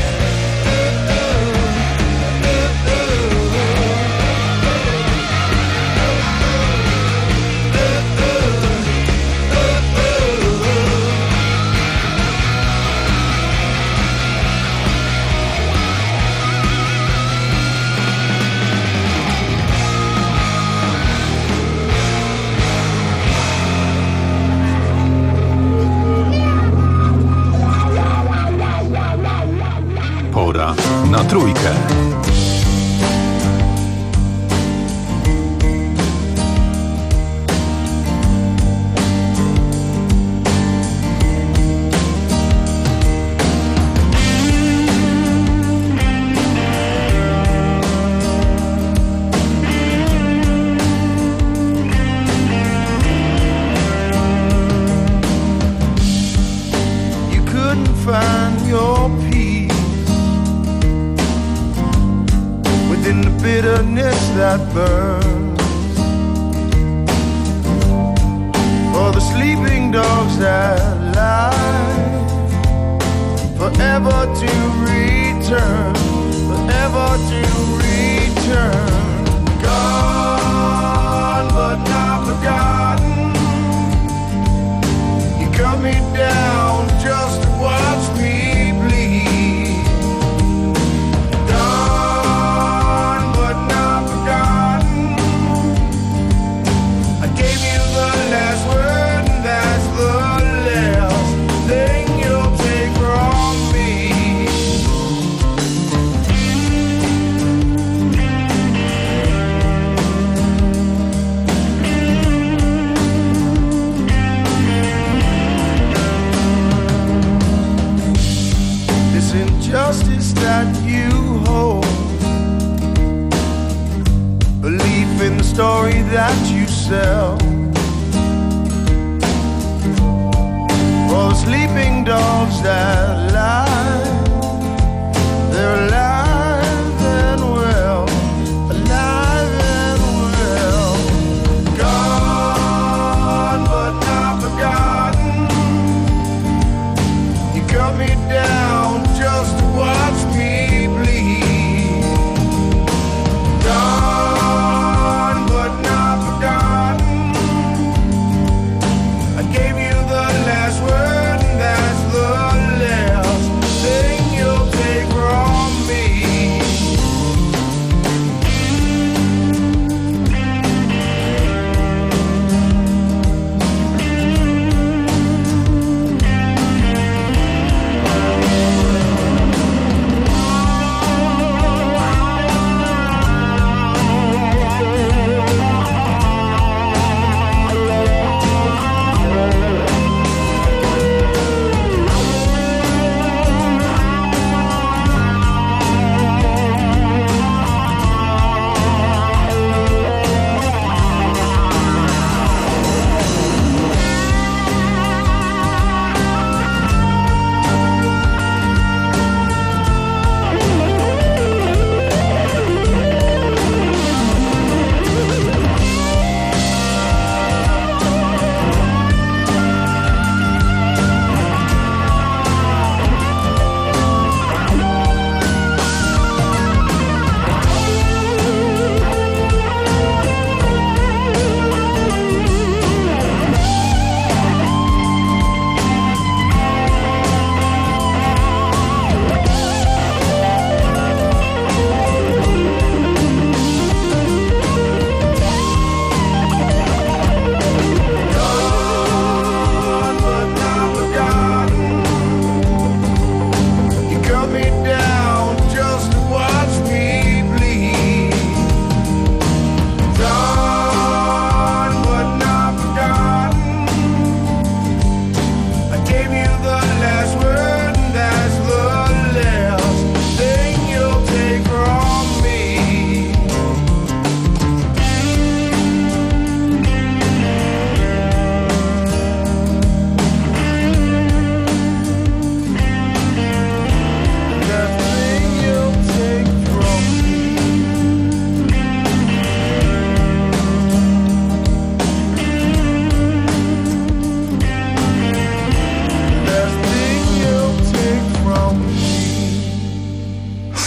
Pora na trójkę. You couldn't find your peace within the bitterness that burns, for the sleeping dogs that lie, forever to return, forever to return. Gone but not forgotten. You cut me down just to watch me bleed. Done but not forgotten. I gave you the last word, and that's the last thing you'll take from me. This injustice that you hold, belief in the story that you sell, for the sleeping dogs that lie, they're alive and well, alive and well. Gone but not forgotten. You cut me down just to watch me bleed. Gone but not forgotten. I gave you the last word, and that's the last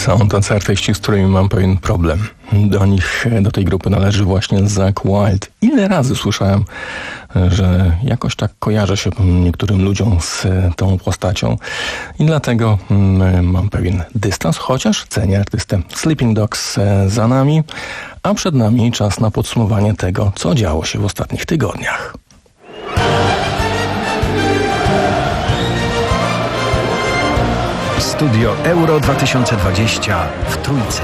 Są tacy artyści, z którymi mam pewien problem. Do nich, do tej grupy należy właśnie Zakk Wylde. Ile razy słyszałem, że jakoś tak kojarzę się niektórym ludziom z tą postacią i dlatego mam pewien dystans, chociaż cenię artystę. Sleeping Dogs za nami, a przed nami czas na podsumowanie tego, co działo się w ostatnich tygodniach. Studio Euro dwa tysiące dwadzieścia w Trójce.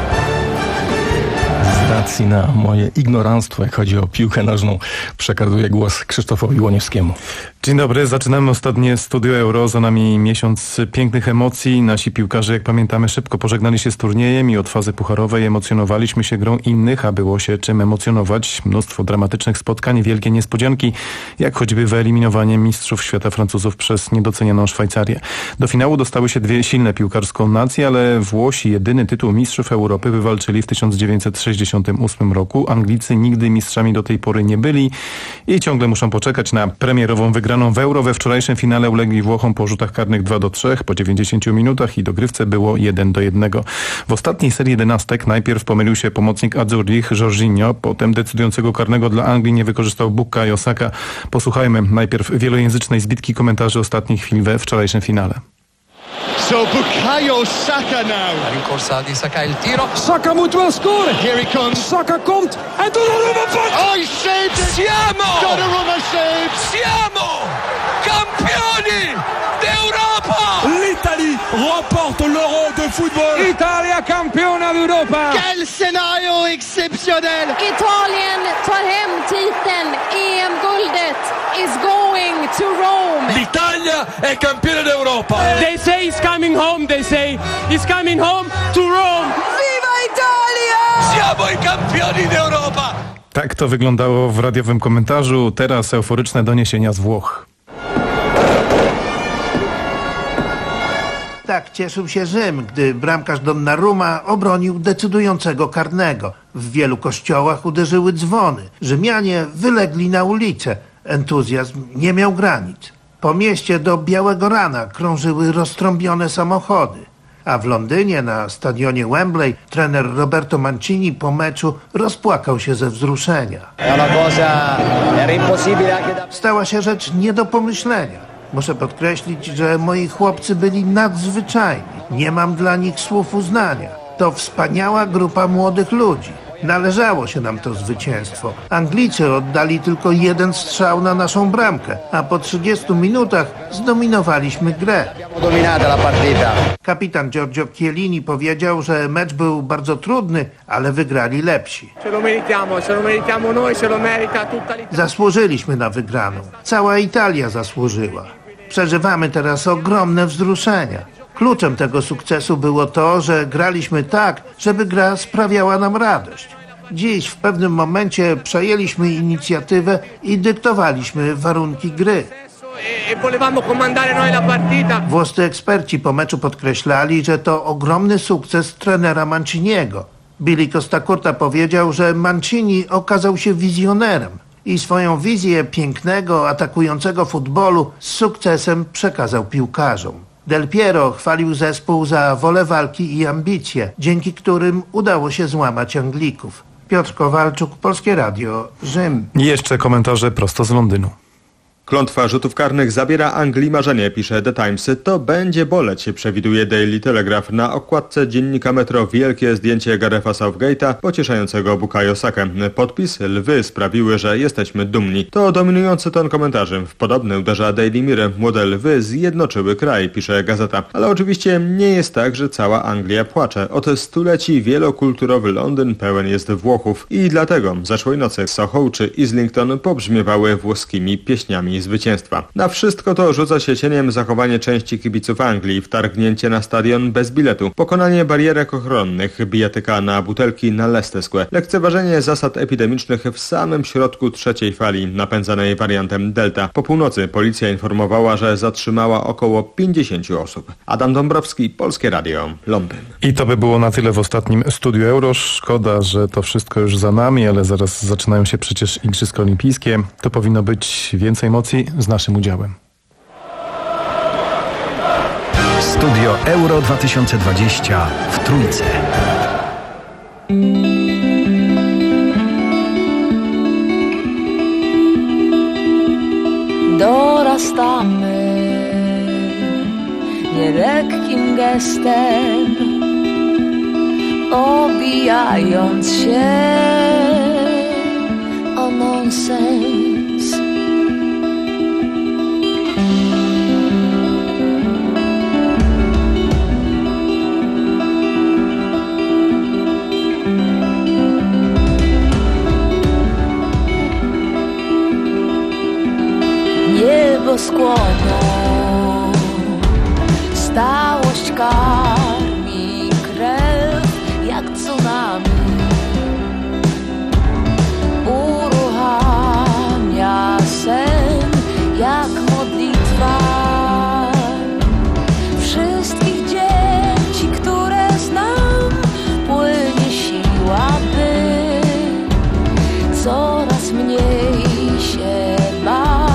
Z racji na moje ignoranstwo, jak chodzi o piłkę nożną, przekazuję głos Krzysztofowi Łoniewskiemu. Dzień dobry, zaczynamy ostatnie Studio Euro. Za nami miesiąc pięknych emocji. Nasi piłkarze, jak pamiętamy, szybko pożegnali się z turniejem i od fazy pucharowej emocjonowaliśmy się grą innych, a było się czym emocjonować. Mnóstwo dramatycznych spotkań, wielkie niespodzianki, jak choćby wyeliminowanie mistrzów świata Francuzów przez niedocenioną Szwajcarię. Do finału dostały się dwie silne piłkarską nacje, ale Włosi jedyny tytuł mistrzów Europy wywalczyli w tysiąc dziewięćset sześćdziesiątym ósmym roku. Anglicy nigdy mistrzami do tej pory nie byli i ciągle muszą poczekać na premierową wygraną w Euro. We wczorajszym finale ulegli Włochom po rzutach karnych dwa do trzech po dziewięćdziesięciu minutach i dogrywce było jeden do jednego. W ostatniej serii jedenastek najpierw pomylił się pomocnik Azzurrich Jorginho, potem decydującego karnego dla Anglii nie wykorzystał Bukayo Saka. Posłuchajmy najpierw wielojęzycznej zbitki komentarzy ostatnich chwil we wczorajszym finale. So Bukayo Saka now. La rincorsa di Saka, il tiro. Saka moet wel scoren. Here he comes. Saka komt. En Donnarumma pakt. Oh, he saved it. Siamo! Donnarumma saved. Siamo! Campioni d'Europa! L'Italie remporte l'Euro de football. Italia campiona d'Europa. Quel scénario exceptionnel. Italien tar hem titeln. E M-guldet is going to Rome. L'Italia è campione d'Europa. They say he's coming home. They say he's coming home to Rome. Viva Italia! Siamo i campioni d'Europa. Tak to wyglądało w radiowym komentarzu. Teraz euforyczne doniesienia z Włoch. Tak cieszył się Rzym, gdy bramkarz Donnarumma obronił decydującego karnego. W wielu kościołach uderzyły dzwony. Rzymianie wylegli na ulicę. Entuzjazm nie miał granic. Po mieście do białego rana krążyły roztrąbione samochody. A w Londynie na stadionie Wembley trener Roberto Mancini po meczu rozpłakał się ze wzruszenia. Stała się rzecz nie do pomyślenia. Muszę podkreślić, że moi chłopcy byli nadzwyczajni. Nie mam dla nich słów uznania. To wspaniała grupa młodych ludzi. Należało się nam to zwycięstwo. Anglicy oddali tylko jeden strzał na naszą bramkę, a po trzydziestu minutach zdominowaliśmy grę. Kapitan Giorgio Chiellini powiedział, że mecz był bardzo trudny, ale wygrali lepsi. Zasłużyliśmy na wygraną. Cała Italia zasłużyła. Przeżywamy teraz ogromne wzruszenia. Kluczem tego sukcesu było to, że graliśmy tak, żeby gra sprawiała nam radość. Dziś w pewnym momencie przejęliśmy inicjatywę i dyktowaliśmy warunki gry. Włoscy eksperci po meczu podkreślali, że to ogromny sukces trenera Manciniego. Billy Costacurta powiedział, że Mancini okazał się wizjonerem i swoją wizję pięknego, atakującego futbolu z sukcesem przekazał piłkarzom. Del Piero chwalił zespół za wolę walki i ambicje, dzięki którym udało się złamać Anglików. Piotr Kowalczuk, Polskie Radio, Rzym. I jeszcze komentarze prosto z Londynu. Klątwa rzutów karnych zabiera Anglii marzenie, pisze The Times. To będzie boleć, przewiduje Daily Telegraph. Na okładce dziennika Metro wielkie zdjęcie Garetha Southgate'a pocieszającego Bukayo Sakę. Podpis: lwy sprawiły, że jesteśmy dumni. To dominujący ton komentarzy. W podobny uderza Daily Mirror. Młode lwy zjednoczyły kraj, pisze gazeta. Ale oczywiście nie jest tak, że cała Anglia płacze. Od stuleci wielokulturowy Londyn pełen jest Włochów i dlatego zeszłej nocy Soho czy Islington pobrzmiewały włoskimi pieśniami zwycięstwa. Na wszystko to rzuca się cieniem zachowanie części kibiców Anglii, wtargnięcie na stadion bez biletu, pokonanie barierek ochronnych, bijatyka na butelki na Leicester Square, lekceważenie zasad epidemicznych w samym środku trzeciej fali napędzanej wariantem Delta. Po północy policja informowała, że zatrzymała około pięćdziesięciu osób. Adam Dąbrowski, Polskie Radio, Londyn. I to by było na tyle w ostatnim Studiu Euro. Szkoda, że to wszystko już za nami, ale zaraz zaczynają się przecież Igrzyska Olimpijskie. To powinno być więcej emocji z naszym udziałem. Studio Euro dwa tysiące dwadzieścia w Trójce. Dorastamy nielekkim gestem, obijając się o nonsens. Niebo skłonią, stałość karmi krew jak tsunami, uruchamia sen jak modlitwa wszystkich dzieci, które znam, płynie siła, by coraz mniej się bać.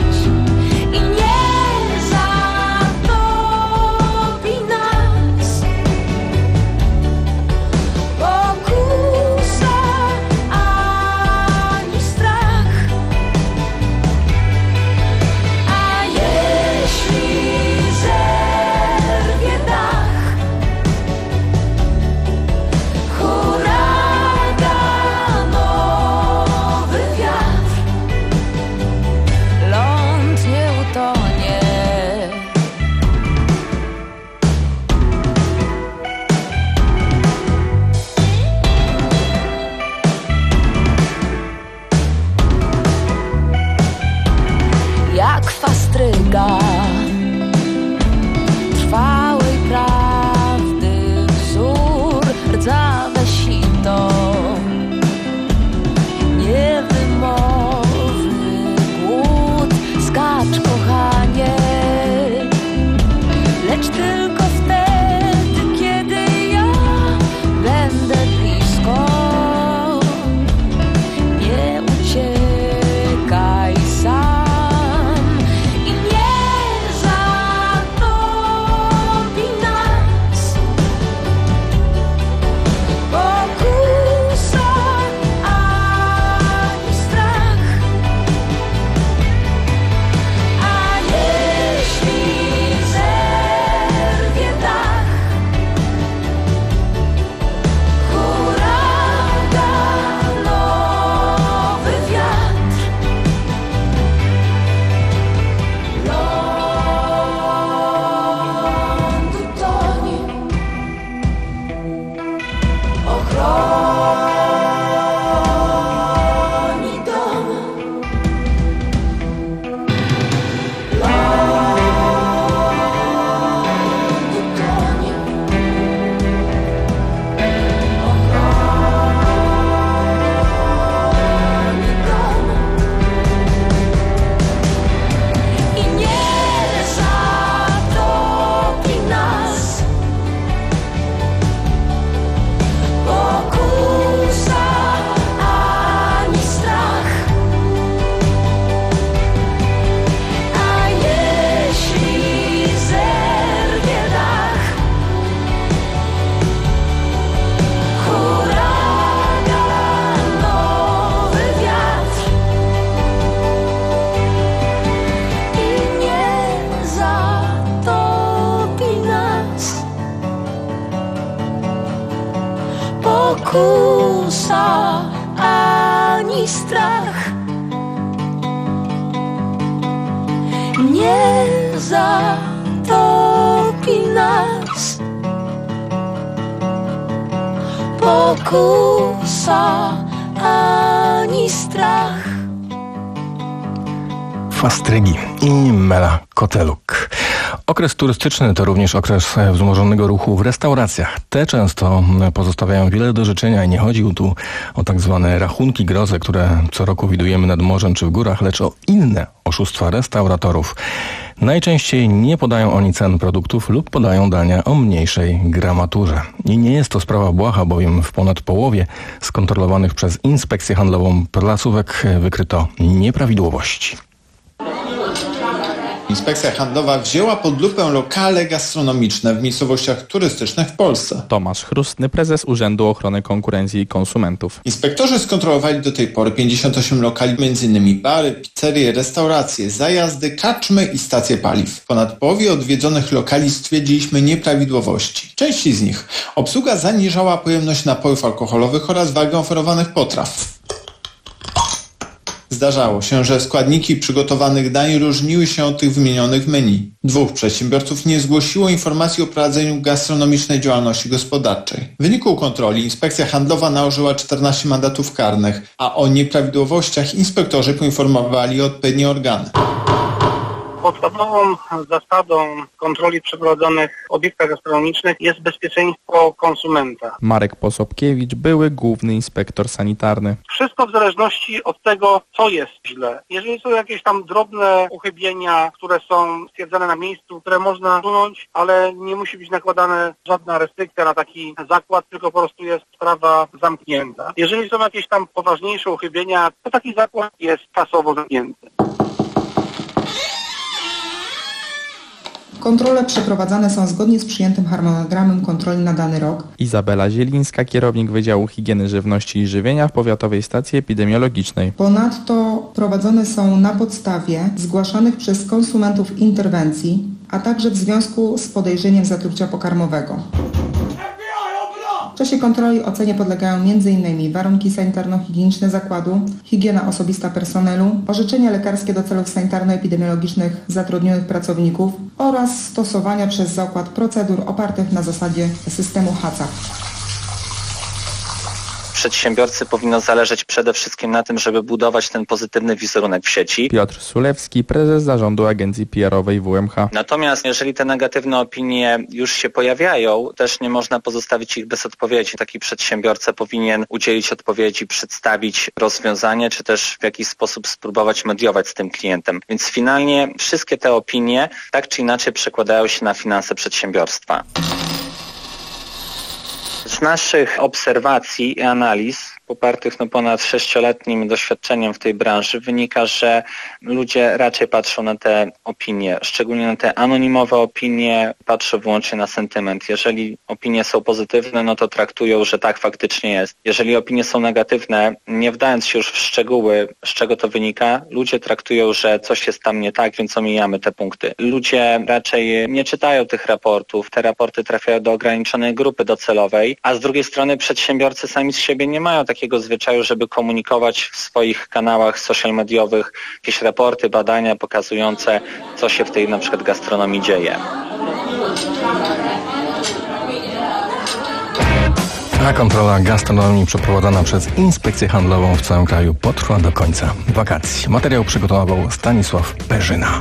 Trwałej prawdy wzór, rdzawe sito, niewymowny głód, skacz kochanie, lecz tylko wtedy, kiedy ja będę blisko. Nie uciekaj sam. Pokusa ani strach nie zatopi nas. Pokusa ani strach. Fastrygi i Mela Koteluk. Okres turystyczny to również okres wzmożonego ruchu w restauracjach. Te często pozostawiają wiele do życzenia i nie chodzi tu o tak zwane rachunki grozy, które co roku widujemy nad morzem czy w górach, lecz o inne oszustwa restauratorów. Najczęściej nie podają oni cen produktów lub podają dania o mniejszej gramaturze. I nie jest to sprawa błaha, bowiem w ponad połowie skontrolowanych przez Inspekcję Handlową placówek wykryto nieprawidłowości. Inspekcja Handlowa wzięła pod lupę lokale gastronomiczne w miejscowościach turystycznych w Polsce. Tomasz Chrustny, prezes Urzędu Ochrony Konkurencji i Konsumentów. Inspektorzy skontrolowali do tej pory pięćdziesiąt osiem lokali, między innymi bary, pizzerie, restauracje, zajazdy, karczmy i stacje paliw. W ponad połowie odwiedzonych lokali stwierdziliśmy nieprawidłowości. Części z nich obsługa zaniżała pojemność napojów alkoholowych oraz wagę oferowanych potraw. Zdarzało się, że składniki przygotowanych dań różniły się od tych wymienionych w menu. Dwóch przedsiębiorców nie zgłosiło informacji o prowadzeniu gastronomicznej działalności gospodarczej. W wyniku kontroli Inspekcja Handlowa nałożyła czternaście mandatów karnych, a o nieprawidłowościach inspektorzy poinformowali odpowiednie organy. Podstawową zasadą kontroli przeprowadzonych w obiektach gastronomicznych jest bezpieczeństwo konsumenta. Marek Posobkiewicz, były główny inspektor sanitarny. Wszystko w zależności od tego, co jest źle. Jeżeli są jakieś tam drobne uchybienia, które są stwierdzone na miejscu, które można usunąć, ale nie musi być nakładana żadna restrykcja na taki zakład, tylko po prostu jest sprawa zamknięta. Jeżeli są jakieś tam poważniejsze uchybienia, to taki zakład jest czasowo zamknięty. Kontrole przeprowadzane są zgodnie z przyjętym harmonogramem kontroli na dany rok. Izabela Zielińska, kierownik Wydziału Higieny Żywności i Żywienia w Powiatowej Stacji Epidemiologicznej. Ponadto prowadzone są na podstawie zgłaszanych przez konsumentów interwencji, a także w związku z podejrzeniem zatrucia pokarmowego. W czasie kontroli ocenie podlegają m.in. warunki sanitarno-higieniczne zakładu, higiena osobista personelu, orzeczenia lekarskie do celów sanitarno-epidemiologicznych zatrudnionych pracowników oraz stosowania przez zakład procedur opartych na zasadzie systemu H A C C A. Przedsiębiorcy powinno zależeć przede wszystkim na tym, żeby budować ten pozytywny wizerunek w sieci. Piotr Sulewski, prezes zarządu agencji P R owej W M H. Natomiast jeżeli te negatywne opinie już się pojawiają, też nie można pozostawić ich bez odpowiedzi. Taki przedsiębiorca powinien udzielić odpowiedzi, przedstawić rozwiązanie, czy też w jakiś sposób spróbować mediować z tym klientem. Więc finalnie wszystkie te opinie tak czy inaczej przekładają się na finanse przedsiębiorstwa. Z naszych obserwacji i analiz popartych no ponad sześcioletnim doświadczeniem w tej branży wynika, że ludzie raczej patrzą na te opinie, szczególnie na te anonimowe opinie, patrzą wyłącznie na sentyment. Jeżeli opinie są pozytywne, no to traktują, że tak faktycznie jest. Jeżeli opinie są negatywne, nie wdając się już w szczegóły, z czego to wynika, ludzie traktują, że coś jest tam nie tak, więc omijamy te punkty. Ludzie raczej nie czytają tych raportów, te raporty trafiają do ograniczonej grupy docelowej, a z drugiej strony przedsiębiorcy sami z siebie nie mają takiego zwyczaju, żeby komunikować w swoich kanałach social mediowych jakieś raporty, badania pokazujące, co się w tej na przykład gastronomii dzieje. A kontrola gastronomii przeprowadzana przez Inspekcję Handlową w całym kraju potrwa do końca wakacji. Materiał przygotował Stanisław Perzyna.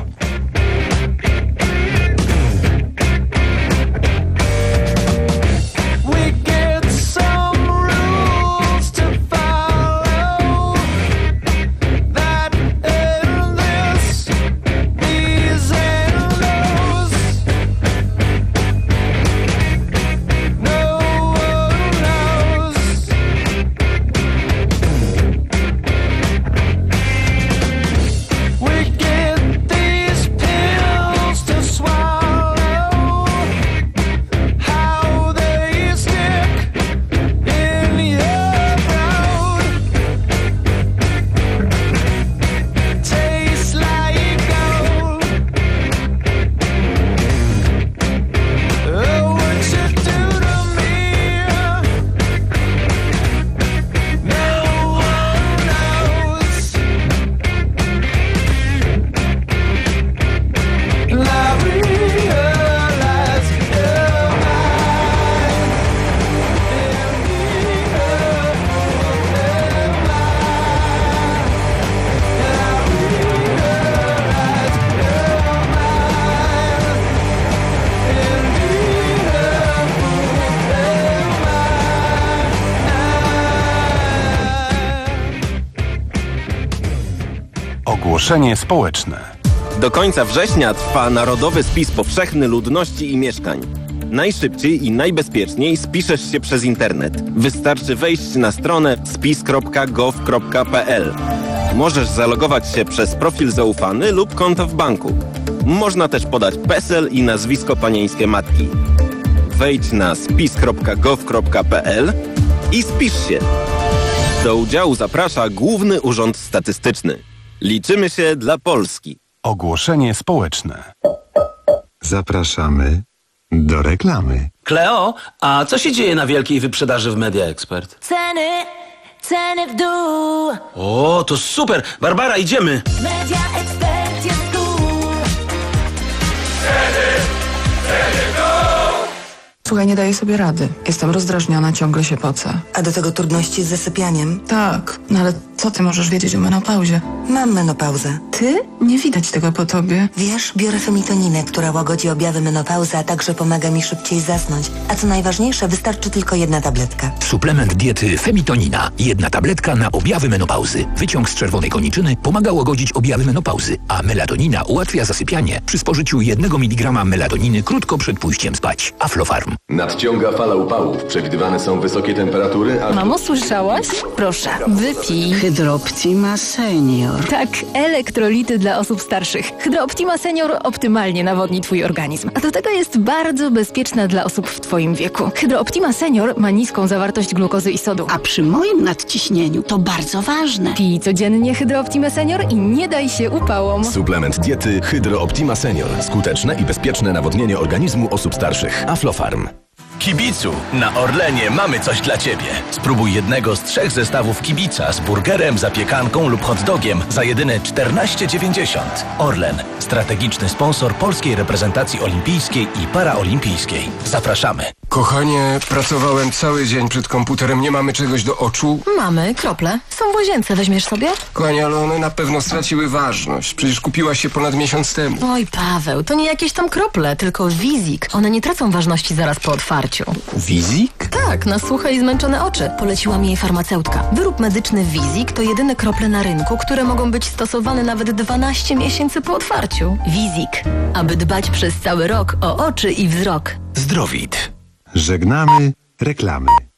Ogłoszenie społeczne. Do końca września trwa Narodowy Spis Powszechny Ludności i Mieszkań. Najszybciej i najbezpieczniej spiszesz się przez internet. Wystarczy wejść na stronę spis kropka gov kropka p l. Możesz zalogować się przez profil zaufany lub konto w banku. Można też podać PESEL i nazwisko panieńskie matki. Wejdź na spis kropka gov kropka pl i spisz się. Do udziału zaprasza Główny Urząd Statystyczny. Liczymy się dla Polski. Ogłoszenie społeczne. Zapraszamy do reklamy. Kleo, a co się dzieje na wielkiej wyprzedaży w Media Expert? Ceny, ceny w dół. O, to super! Barbara, idziemy! Media Expert jest tu. Ceny, ceny w dół. Słuchaj, nie daję sobie rady. Jestem rozdrażniona, ciągle się pocę. A do tego trudności z zasypianiem? Tak, no ale co ty możesz wiedzieć o menopauzie? Mam menopauzę. Ty? Nie widać tego po tobie. Wiesz, biorę femitoninę, która łagodzi objawy menopauzy, a także pomaga mi szybciej zasnąć. A co najważniejsze, wystarczy tylko jedna tabletka. Suplement diety Femitonina. Jedna tabletka na objawy menopauzy. Wyciąg z czerwonej koniczyny pomaga łagodzić objawy menopauzy, a melatonina ułatwia zasypianie przy spożyciu jednego miligrama melatoniny krótko przed pójściem spać. Aflofarm. Nadciąga fala upałów. Przewidywane są wysokie temperatury, a... Mamo, słyszałaś? Proszę, wypij. Hydrooptima Senior. Tak, elektrolity dla osób starszych. Hydrooptima Senior optymalnie nawodni twój organizm. A do tego jest bardzo bezpieczna dla osób w twoim wieku. Hydrooptima Senior ma niską zawartość glukozy i sodu. A przy moim nadciśnieniu to bardzo ważne. Pij codziennie Hydrooptima Senior i nie daj się upałom. Suplement diety Hydrooptima Senior. Skuteczne i bezpieczne nawodnienie organizmu osób starszych. Aflofarm. Kibicu, na Orlenie mamy coś dla Ciebie. Spróbuj jednego z trzech zestawów kibica z burgerem, zapiekanką lub hot dogiem za jedyne czternaście dziewięćdziesiąt. Orlen, strategiczny sponsor polskiej reprezentacji olimpijskiej i paraolimpijskiej. Zapraszamy. Kochanie, pracowałem cały dzień przed komputerem, nie mamy czegoś do oczu? Mamy krople. Są w łazience, weźmiesz sobie? Kochanie, ale one na pewno straciły ważność. Przecież kupiłaś się ponad miesiąc temu. Oj, Paweł, to nie jakieś tam krople, tylko Wizik. One nie tracą ważności zaraz po otwarciu. Wizik? Tak, na suche i zmęczone oczy. Poleciła mi jej farmaceutka. Wyrób medyczny Wizik to jedyne krople na rynku, które mogą być stosowane nawet dwanaście miesięcy po otwarciu. Wizik. Aby dbać przez cały rok o oczy i wzrok. Zdrowit. Żegnamy reklamy.